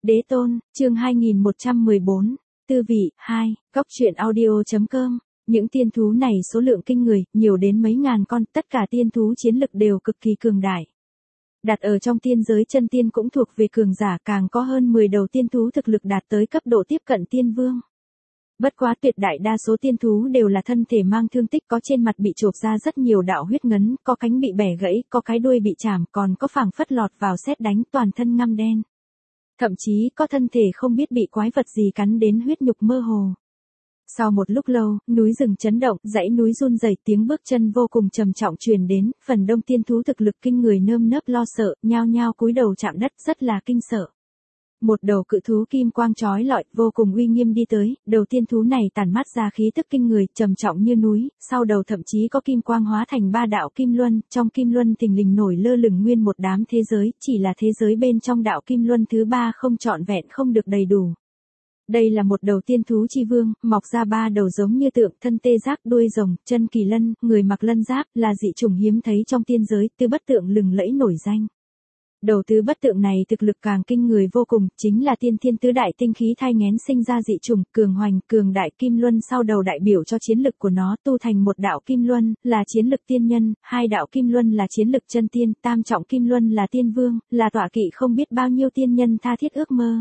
Đế tôn, chương 2114, tư vị, 2, góc truyện audio.com. Những tiên thú này số lượng kinh người, nhiều đến mấy ngàn con, tất cả tiên thú chiến lực đều cực kỳ cường đại. Đặt ở trong tiên giới chân tiên cũng thuộc về cường giả, càng có hơn 10 đầu tiên thú thực lực đạt tới cấp độ tiếp cận tiên vương. Bất quá tuyệt đại đa số tiên thú đều là thân thể mang thương tích, có trên mặt bị chộp ra rất nhiều đạo huyết ngấn, có cánh bị bẻ gãy, có cái đuôi bị chảm, còn có phảng phất lọt vào sét đánh, toàn thân ngăm đen. Thậm chí có thân thể không biết bị quái vật gì cắn đến huyết nhục mơ hồ. Sau một lúc lâu, núi rừng chấn động, dãy núi run rẩy, tiếng bước chân vô cùng trầm trọng truyền đến, phần đông tiên thú thực lực kinh người nơm nớp lo sợ, nhao nhao cúi đầu chạm đất, rất là kinh sợ. Một đầu cự thú kim quang chói lọi, vô cùng uy nghiêm đi tới, đầu tiên thú này tản mát ra khí tức kinh người, trầm trọng như núi, sau đầu thậm chí có kim quang hóa thành 3 đạo kim luân, trong kim luân thình lình nổi lơ lửng nguyên một đám thế giới, chỉ là thế giới bên trong đạo kim luân thứ 3 không trọn vẹn, không được đầy đủ. Đây là một đầu tiên thú chi vương, mọc ra 3 đầu giống như tượng, thân tê giác, đuôi rồng, chân kỳ lân, người mặc lân giáp, là dị chủng hiếm thấy trong tiên giới, Tư Bất Tượng lừng lẫy nổi danh. Đầu Tư Bất Tượng này thực lực càng kinh người vô cùng, chính là tiên thiên tứ đại tinh khí thai nghén sinh ra dị chủng, cường hoành, cường đại kim luân sau đầu đại biểu cho chiến lực của nó, tu thành một đạo kim luân, là chiến lực tiên nhân, 2 đạo kim luân là chiến lực chân tiên, tam trọng kim luân là tiên vương, là tọa kỵ không biết bao nhiêu tiên nhân tha thiết ước mơ.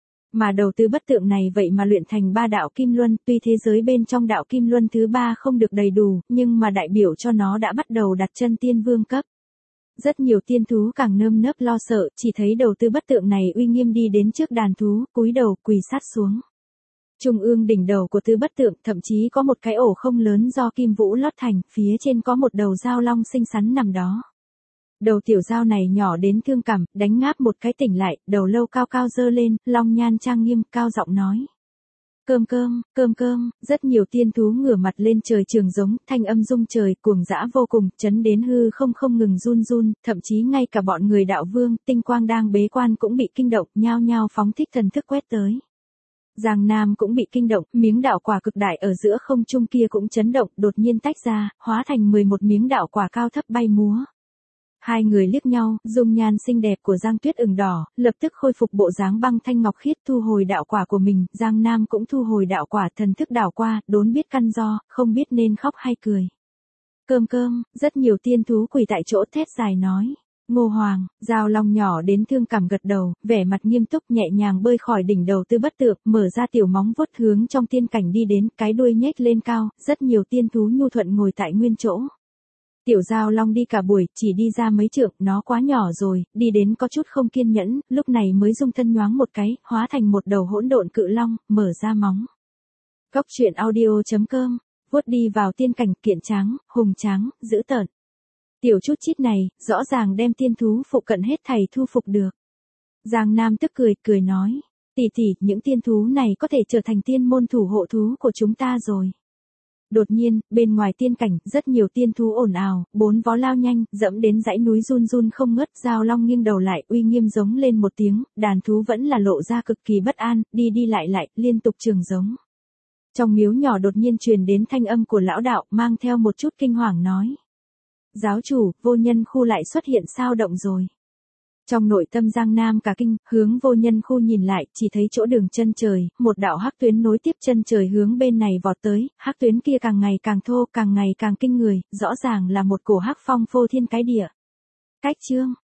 Mà đầu Tư Bất Tượng này vậy mà luyện thành 3 đạo kim luân, tuy thế giới bên trong đạo kim luân thứ 3 không được đầy đủ, nhưng mà đại biểu cho nó đã bắt đầu đặt chân tiên vương cấp. Rất nhiều tiên thú càng nơm nớp lo sợ, chỉ thấy đầu Tư Bất Tượng này uy nghiêm đi đến trước đàn thú, cúi đầu quỳ sát xuống. Trung ương đỉnh đầu của Tư Bất Tượng thậm chí có một cái ổ không lớn do kim vũ lót thành, phía trên có một đầu dao long xinh xắn nằm đó. Đầu tiểu dao này nhỏ đến thương cảm, đánh ngáp một cái tỉnh lại, đầu lâu cao cao dơ lên, long nhan trang nghiêm, cao giọng nói. Cơm cơm, cơm cơm, rất nhiều tiên thú ngửa mặt lên trời trường giống, thanh âm rung trời, cuồng dã vô cùng, chấn đến hư không ngừng run run, thậm chí ngay cả bọn người đạo vương, tinh quang đang bế quan cũng bị kinh động, nhao nhao phóng thích thần thức quét tới. Giang Nam cũng bị kinh động, miếng đạo quả cực đại ở giữa không trung kia cũng chấn động, đột nhiên tách ra, hóa thành 11 miếng đạo quả cao thấp bay múa. Hai người liếc nhau, dung nhan xinh đẹp của Giang Tuyết ửng đỏ, lập tức khôi phục bộ dáng băng thanh ngọc khiết, thu hồi đạo quả của mình, Giang Nam cũng thu hồi đạo quả, thần thức đảo qua, đốn biết căn do, không biết nên khóc hay cười. Cơm cơm, rất nhiều tiên thú quỳ tại chỗ thét dài nói. Ngô Hoàng, dao long nhỏ đến thương cảm gật đầu, vẻ mặt nghiêm túc nhẹ nhàng bơi khỏi đỉnh đầu Tư Bất Tượng, mở ra tiểu móng vuốt hướng trong tiên cảnh đi đến, cái đuôi nhếch lên cao, rất nhiều tiên thú nhu thuận ngồi tại nguyên chỗ. Tiểu dao long đi cả buổi, chỉ đi ra mấy trượng, nó quá nhỏ rồi, đi đến có chút không kiên nhẫn, lúc này mới dung thân nhoáng một cái, hóa thành một đầu hỗn độn cự long, mở ra móng. Góc truyện audio.com, vuốt đi vào tiên cảnh, kiện trắng, hùng trắng, dữ tợn. Tiểu chút chít này, rõ ràng đem tiên thú phụ cận hết thảy thu phục được. Giang Nam tức cười nói, tỷ, những tiên thú này có thể trở thành tiên môn thủ hộ thú của chúng ta rồi. Đột nhiên, bên ngoài tiên cảnh, rất nhiều tiên thú ồn ào, 4 vó lao nhanh, dẫm đến dãy núi run run không ngớt, dao long nghiêng đầu lại, uy nghiêm giống lên một tiếng, đàn thú vẫn là lộ ra cực kỳ bất an, đi lại, liên tục trường giống. Trong miếu nhỏ đột nhiên truyền đến thanh âm của lão đạo, mang theo một chút kinh hoàng nói. Giáo chủ, vô nhân khu lại xuất hiện sao động rồi. Trong nội tâm Giang Nam cả kinh, hướng vô nhân khu nhìn lại, chỉ thấy chỗ đường chân trời, một đạo hắc tuyến nối tiếp chân trời hướng bên này vọt tới, hắc tuyến kia càng ngày càng thô, càng ngày càng kinh người, rõ ràng là một cổ hắc phong phô thiên cái địa. Cách chương,